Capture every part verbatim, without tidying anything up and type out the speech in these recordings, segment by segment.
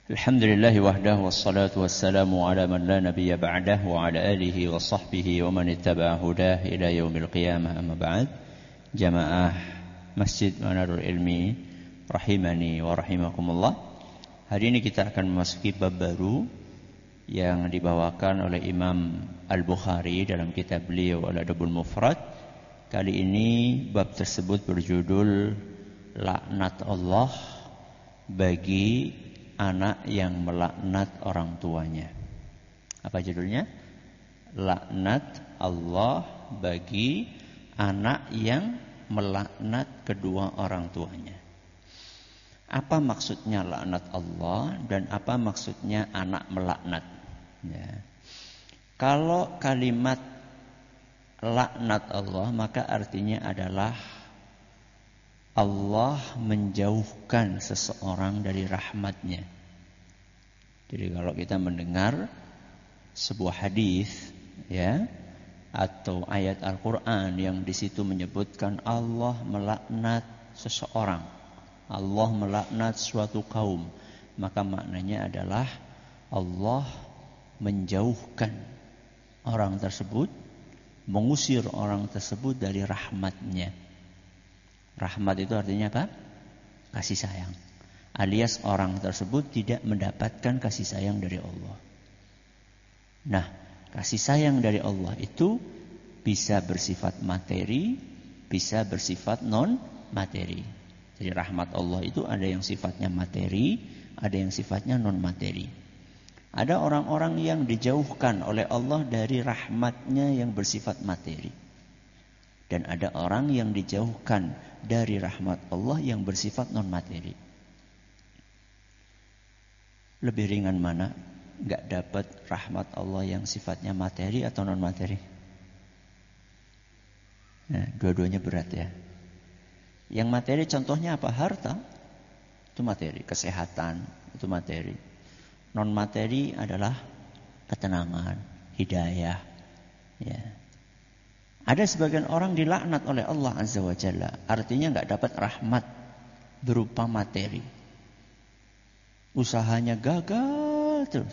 Alhamdulillahi wahdah wassalatu wassalamu ala man la nabiyya ba'dah wa ala alihi wa sahbihi wa man ittaba'a hudah ila yaumil qiyamah amma ba'd. Jamaah Masjid Manarul Ilmi rahimani wa rahimakumullah. Hari ini kita akan memasuki bab baru yang dibawakan oleh Imam Al-Bukhari dalam kitab beliau Al-Adabul Mufrad. Kali ini bab tersebut berjudul Laknat Allah bagi anak yang melaknat orang tuanya. Apa judulnya? Laknat Allah bagi anak yang melaknat kedua orang tuanya. Apa maksudnya laknat Allah dan apa maksudnya anak melaknat? Ya. Kalau kalimat laknat Allah maka artinya adalah Allah menjauhkan seseorang dari rahmatnya. Jadi kalau kita mendengar sebuah hadis, ya, atau ayat Al-Quran yang di situ menyebutkan Allah melaknat seseorang, Allah melaknat suatu kaum, maka maknanya adalah Allah menjauhkan orang tersebut, mengusir orang tersebut dari rahmatnya. Rahmat itu artinya apa? Kasih sayang. Alias orang tersebut tidak mendapatkan kasih sayang dari Allah. Nah, kasih sayang dari Allah itu bisa bersifat materi, bisa bersifat non materi. Jadi rahmat Allah itu ada yang sifatnya materi, ada yang sifatnya non materi. Ada orang-orang yang dijauhkan oleh Allah dari rahmatnya yang bersifat materi. Dan ada orang yang dijauhkan dari rahmat Allah yang bersifat non materi. Lebih ringan mana? Enggak dapat rahmat Allah yang sifatnya materi atau non materi? Nah, dua-duanya berat ya. Yang materi contohnya apa? Harta. Itu materi. Kesehatan. Itu materi. Non materi adalah ketenangan, hidayah. Ya. Ada sebagian orang dilaknat oleh Allah Azza wa Jalla. Artinya enggak dapat rahmat berupa materi. Usahanya gagal terus.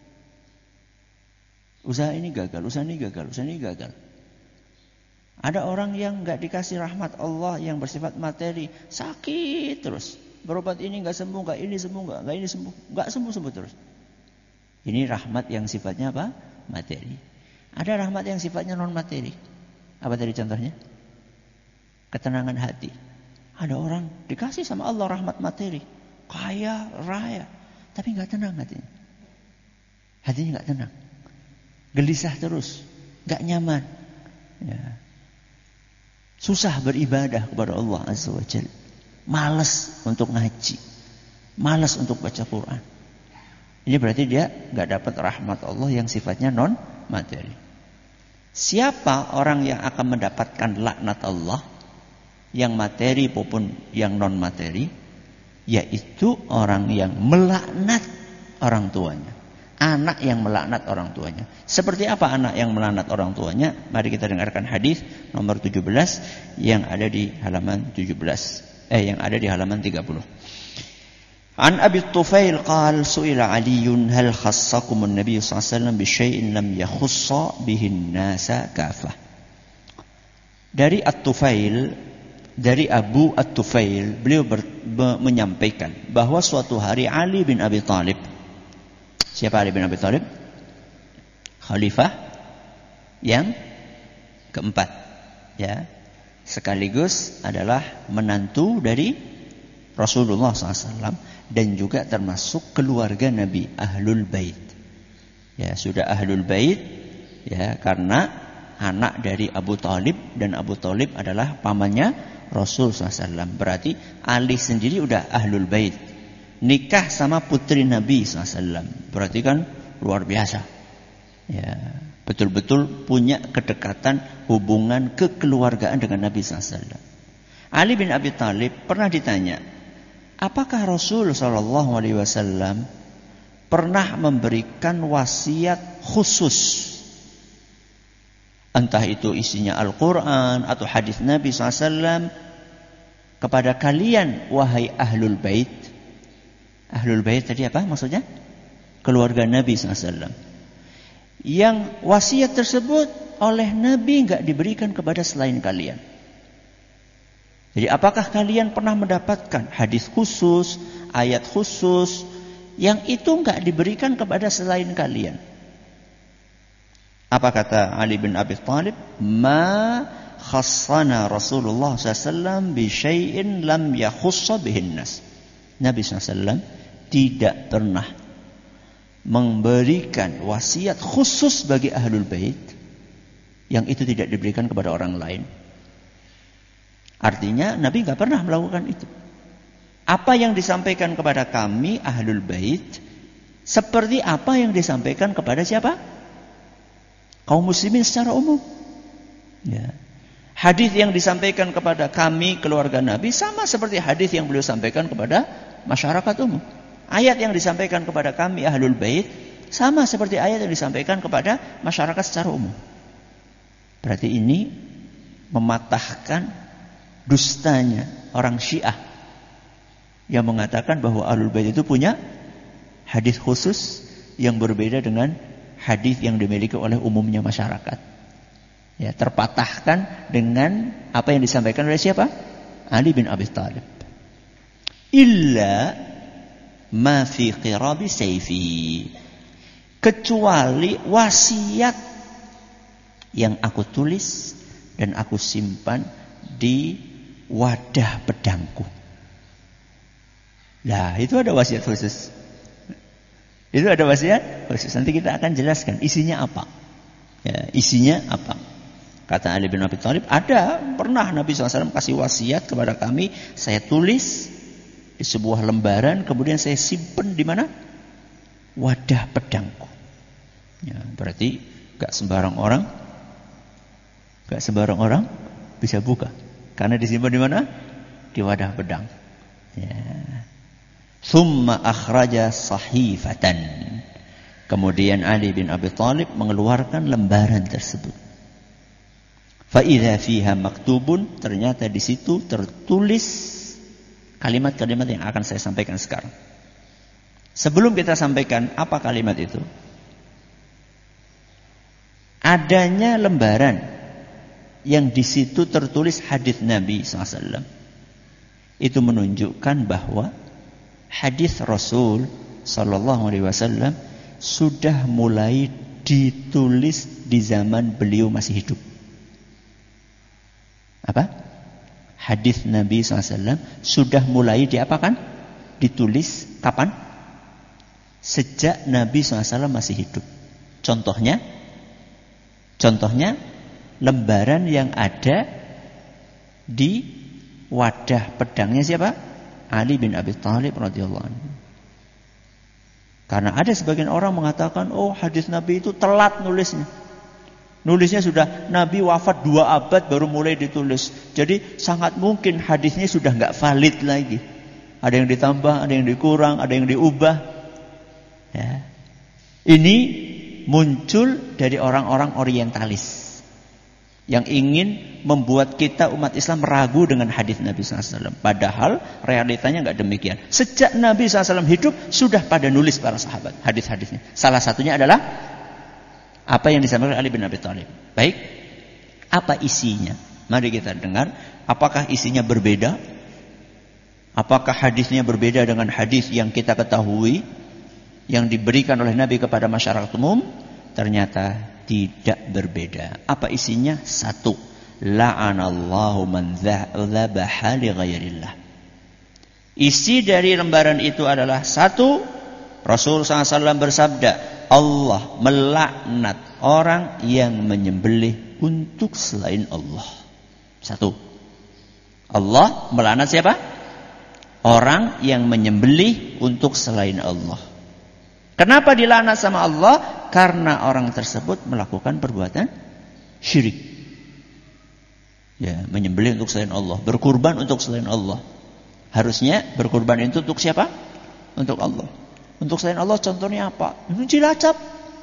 Usaha ini gagal, usaha ini gagal, usaha ini gagal. Ada orang yang enggak dikasih rahmat Allah yang bersifat materi. Sakit terus. Berobat ini enggak sembuh, enggak ini sembuh, enggak, enggak ini sembuh. Enggak sembuh-sembuh terus. Ini rahmat yang sifatnya apa? Materi. Ada rahmat yang sifatnya non materi. Apa tadi contohnya? Ketenangan hati. Ada orang dikasih sama Allah rahmat materi, kaya, raya, tapi nggak tenang hatinya. Hatinya nggak tenang, gelisah terus, nggak nyaman. Ya. Susah beribadah kepada Allah Azza wa Jalla. Malas untuk ngaji, malas untuk baca Quran. Ini berarti dia nggak dapat rahmat Allah yang sifatnya non materi. Siapa orang yang akan mendapatkan laknat Allah yang materi maupun yang non materi? Yaitu orang yang melaknat orang tuanya. Anak yang melaknat orang tuanya. Seperti apa anak yang melaknat orang tuanya? Mari kita dengarkan hadis nomor tujuh belas yang ada di halaman tujuh belas. Eh yang ada di halaman tiga puluh. An Abi Tufail qal su'ila Aliun hal khassakumun Nabi sallallahu alaihi wasallam bi syai'in lam yakhussa bihin nasa kafah. Dari At-Tufail, dari Abu At-Tufail, beliau ber, be, menyampaikan bahwa suatu hari Ali bin Abi Thalib. Siapa Ali bin Abi Thalib? Khalifah yang keempat, ya. Sekaligus adalah menantu dari Rasulullah sallallahu alaihi wasallam. Dan juga termasuk keluarga Nabi, Ahlul Bait. Ya, sudah Ahlul Bait ya, karena anak dari Abu Thalib, dan Abu Thalib adalah pamannya Rasul sallallahu alaihi wasallam. Berarti Ali sendiri udah Ahlul Bait. Nikah sama putri Nabi sallallahu alaihi wasallam. Berarti kan luar biasa. Ya, betul-betul punya kedekatan, hubungan kekeluargaan dengan Nabi sallallahu alaihi wasallam. Ali bin Abi Thalib pernah ditanya, apakah Rasul sallallahu alaihi wasallam pernah memberikan wasiat khusus? Entah itu isinya Al-Quran atau hadis Nabi sallallahu alaihi wasallam kepada kalian wahai Ahlul Bait. Ahlul bait tadi apa maksudnya? Keluarga Nabi sallallahu alaihi wasallam. Yang wasiat tersebut oleh Nabi enggak diberikan kepada selain kalian. Jadi apakah kalian pernah mendapatkan hadis khusus, ayat khusus yang itu enggak diberikan kepada selain kalian? Apa kata Ali bin Abi Thalib? Ma khassana Rasulullah sallallahu alaihi wasallam bi syai'in lam yakhussa bihin nas. Nabi sallallahu alaihi wasallam tidak pernah memberikan wasiat khusus bagi ahlul bait yang itu tidak diberikan kepada orang lain. Artinya Nabi enggak pernah melakukan itu. Apa yang disampaikan kepada kami ahlul bait seperti apa yang disampaikan kepada siapa? Kaum muslimin secara umum. Ya. Hadis yang disampaikan kepada kami keluarga Nabi sama seperti hadis yang beliau sampaikan kepada masyarakat umum. Ayat yang disampaikan kepada kami ahlul bait sama seperti ayat yang disampaikan kepada masyarakat secara umum. Berarti ini mematahkan dustanya orang Syiah yang mengatakan bahwa ahlul bait itu punya hadis khusus yang berbeda dengan hadis yang dimiliki oleh umumnya masyarakat. Ya, terpatahkan dengan apa yang disampaikan oleh siapa? Ali bin Abi Thalib. Illa ma fi qirabi sayfi. Kecuali wasiat yang aku tulis dan aku simpan di wadah pedangku. Lah, itu ada wasiat khusus. Itu ada wasiat khusus. Nanti kita akan jelaskan isinya apa. Ya, isinya apa. Kata Ali bin Abi Thalib, ada pernah Nabi shallallahu alaihi wasallam kasih wasiat kepada kami. Saya tulis di sebuah lembaran, kemudian saya simpan di mana? Wadah pedangku. Ya, berarti gak sembarang orang, gak sembarang orang bisa buka. Karena disimpan di mana? Di wadah pedang. Ya. Thumma akhraja sahifatan. Kemudian Ali bin Abi Thalib mengeluarkan lembaran tersebut. Fa idza fiha maktubun, ternyata di situ tertulis kalimat-kalimat yang akan saya sampaikan sekarang. Sebelum kita sampaikan apa kalimat itu, adanya lembaran yang di situ tertulis hadis Nabi sallallahu alaihi wasallam. Itu menunjukkan bahwa hadis Rasul sallallahu alaihi wasallam sudah mulai ditulis di zaman beliau masih hidup. Apa? Hadis Nabi sallallahu alaihi wasallam sudah mulai diapakan? Ditulis kapan? Sejak Nabi sallallahu alaihi wasallam masih hidup. Contohnya, contohnya lembaran yang ada di wadah pedangnya siapa? Ali bin Abi Thalib radhiyallahu anhu. Karena ada sebagian orang mengatakan, oh hadis Nabi itu telat nulisnya. Nulisnya sudah Nabi wafat dua abad baru mulai ditulis. Jadi sangat mungkin hadisnya sudah nggak valid lagi. Ada yang ditambah, ada yang dikurang, ada yang diubah. Ya. Ini muncul dari orang-orang orientalis yang ingin membuat kita umat Islam ragu dengan hadis Nabi sallallahu alaihi wasallam. Padahal realitanya nggak demikian. Sejak Nabi sallallahu alaihi wasallam hidup sudah pada nulis para sahabat hadis-hadisnya. Salah satunya adalah apa yang disampaikan Ali bin Abi Thalib. Baik, apa isinya? Mari kita dengar. Apakah isinya berbeda? Apakah hadisnya berbeda dengan hadis yang kita ketahui yang diberikan oleh Nabi kepada masyarakat umum? Ternyata tidak berbeda. Apa isinya? Satu, la'anallahu man dzabaha li ghairillah. Isi dari lembaran itu adalah satu, Rasul sallallahu alaihi wasallam bersabda, Allah melaknat orang yang menyembelih untuk selain Allah. Satu, Allah melaknat siapa? Orang yang menyembelih untuk selain Allah. Kenapa dilaknat sama Allah? Karena orang tersebut melakukan perbuatan syirik. Ya, menyembelih untuk selain Allah, berkurban untuk selain Allah. Harusnya berkurban itu untuk siapa? Untuk Allah. Untuk selain Allah contohnya apa? Cilacap.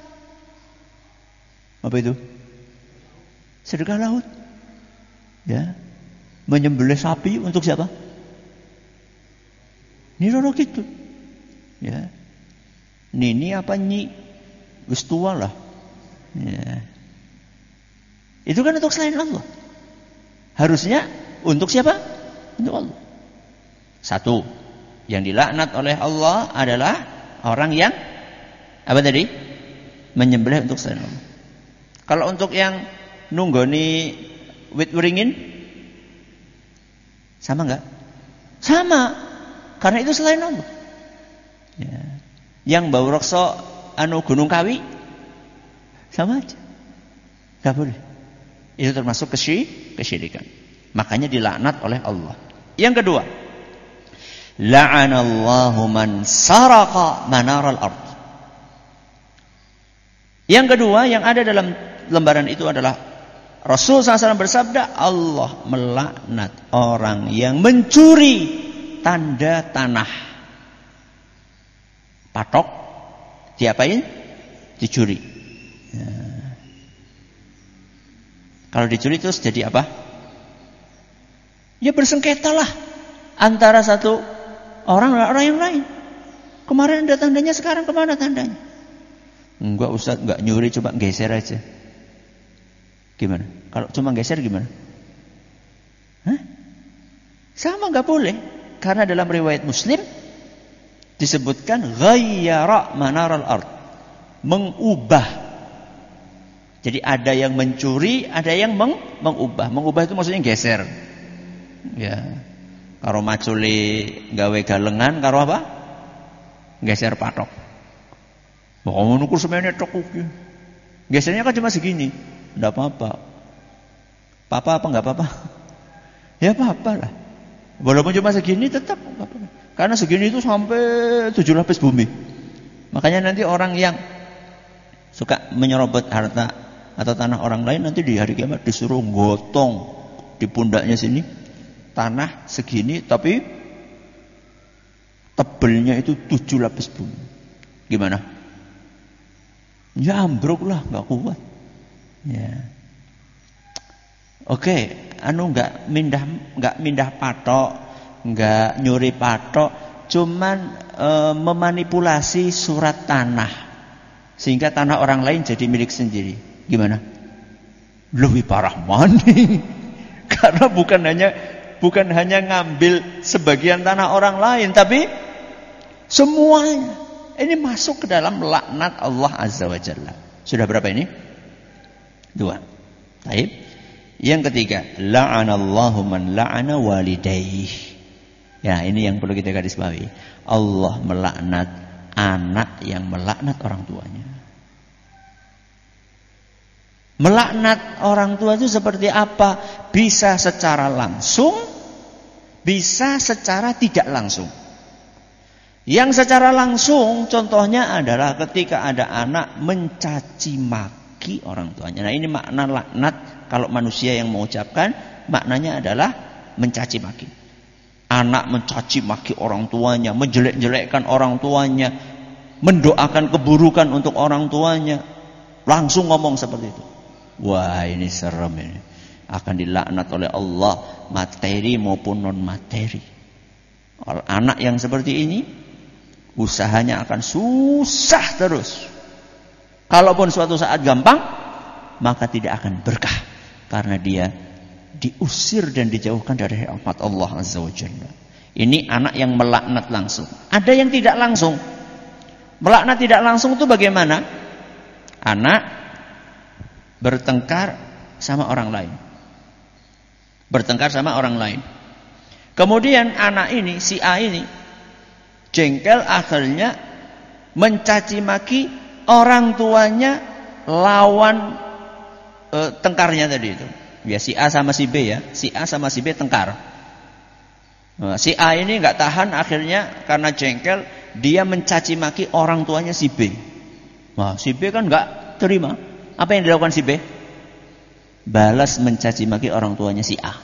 Apa itu? Sedekah laut. Ya. Menyembelih sapi untuk siapa? Niroro gitu. Ya. Nini apa nyi? Wis tua lah. Ya. Itu kan untuk selain Allah. Harusnya untuk siapa? Untuk Allah. Satu, yang dilaknat oleh Allah adalah orang yang apa tadi? Menyembelih untuk selain Allah. Kalau untuk yang nunggoni wit weringin, sama enggak? Sama, karena itu selain Allah. Ya. Yang bau reksa anu Gunung Kawi, sama aja, enggak boleh. Itu termasuk kesyirikan. Makanya dilaknat oleh Allah. Yang kedua, la'anallahu man saraqa manaral ardh. Yang kedua yang ada dalam lembaran itu adalah Rasul sallallahu alaihi wasallam bersabda, Allah melaknat orang yang mencuri tanda tanah. Patok diapain? Dicuri. Ya. Kalau dicuri terus jadi apa? Ya bersengketa lah antara satu orang dan orang yang lain. Kemarin ada tandanya, sekarang kemana tandanya? Enggak Ustaz, enggak nyuri, coba geser aja. Gimana? Kalau cuma geser gimana? Hah? Sama enggak boleh. Karena dalam riwayat Muslim disebutkan ghayyara manaral ard. Mengubah. Jadi ada yang mencuri, ada yang meng mengubah. Mengubah itu maksudnya geser. Ya. Karo maculi gawe galengan karo apa? Geser patok. Mau nukur semuanya tok iki. Gesernya kan cuma segini. Enggak apa-apa. Papa apa enggak apa-apa? Ya apa-apa lah. Walaupun cuma segini tetap apa-apa. Karena segini itu sampai tujuh lapis bumi. Makanya nanti orang yang suka menyerobot harta atau tanah orang lain nanti di hari kiamat disuruh gotong di pundaknya sini tanah segini tapi tebelnya itu tujuh lapis bumi. Gimana? Ya ambruk lah, nggak kuat. Ya. Oke, anu nggak mindah, nggak mindah patok, nggak nyuri patok, cuman e, memanipulasi surat tanah sehingga tanah orang lain jadi milik sendiri. Gimana? Lebih parah mani. Karena bukan hanya bukan hanya ngambil sebagian tanah orang lain, tapi semuanya. Ini masuk ke dalam laknat Allah Azza wa Jalla. Sudah berapa ini? Dua. Baik. Yang ketiga, la'anallahu man la'ana walidayh. Ya, ini yang perlu kita garis bawahi. Allah melaknat anak yang melaknat orang tuanya. Melaknat orang tua itu seperti apa? Bisa secara langsung, bisa secara tidak langsung. Yang secara langsung contohnya adalah ketika ada anak mencaci maki orang tuanya. Nah, ini makna laknat kalau manusia yang mengucapkan, maknanya adalah mencaci maki. Anak mencaci maki orang tuanya, menjelek-jelekkan orang tuanya, mendoakan keburukan untuk orang tuanya. Langsung ngomong seperti itu. Wah, ini serem ini. Akan dilaknat oleh Allah, materi maupun non materi. Anak yang seperti ini usahanya akan susah terus. Kalaupun suatu saat gampang, maka tidak akan berkah. Karena dia diusir dan dijauhkan dari rahmat Allah Azza wa Jalla. Ini anak yang melaknat langsung. Ada yang tidak langsung. Melaknat tidak langsung itu bagaimana? Anak bertengkar sama orang lain. Bertengkar sama orang lain. Kemudian anak ini, si A ini jengkel, akhirnya mencaci maki orang tuanya lawan e, tengkarnya tadi itu. Ya, si A sama si B ya, si A sama si B tengkar. Nah, si A ini nggak tahan, akhirnya karena jengkel dia mencaci maki orang tuanya si B. Nah, si B kan nggak terima. Apa yang dilakukan si B? Balas mencaci maki orang tuanya si A.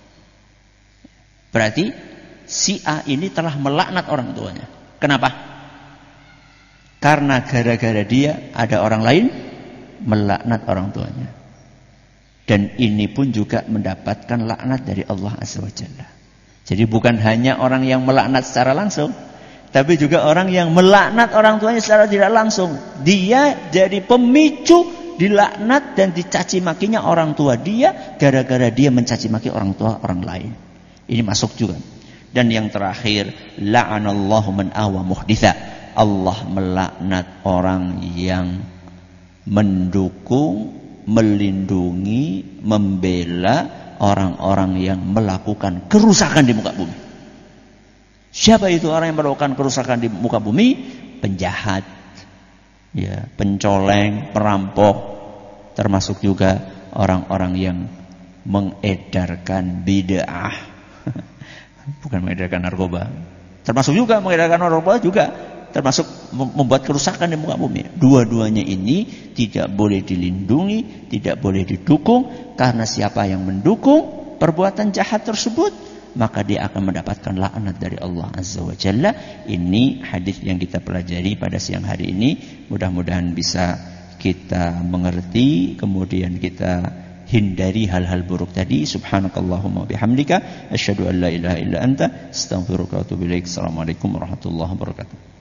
Berarti si A ini telah melaknat orang tuanya. Kenapa? Karena gara-gara dia ada orang lain melaknat orang tuanya. Dan ini pun juga mendapatkan laknat dari Allah Azza wa Jalla. Jadi bukan hanya orang yang melaknat secara langsung, Tapi juga orang yang melaknat orang tuanya secara tidak langsung. Dia jadi pemicu dilaknat dan dicaci makinya orang tua dia gara-gara dia mencaci maki orang tua orang lain. Ini masuk juga. Dan yang terakhir, la'anallahu man awa muhditha. Allah melaknat orang yang mendukung, melindungi, membela orang-orang yang melakukan kerusakan di muka bumi. Siapa itu orang yang melakukan kerusakan di muka bumi? Penjahat, ya, pencoleng, perampok, termasuk juga orang-orang yang mengedarkan bid'ah. Bukan mengedarkan narkoba. Termasuk juga mengedarkan narkoba juga termasuk membuat kerusakan di muka bumi. Dua-duanya ini tidak boleh dilindungi, tidak boleh didukung, karena siapa yang mendukung perbuatan jahat tersebut, maka dia akan mendapatkan laknat dari Allah Azza wa Jalla. Ini hadis yang kita pelajari pada siang hari ini. Mudah-mudahan bisa kita mengerti, kemudian kita hindari hal-hal buruk tadi. Subhanakallahumma bihamdika asyhadu an la ilaha illa anta astaghfiruka wa atubu ilaik. Assalamualaikum warahmatullahi wabarakatuh.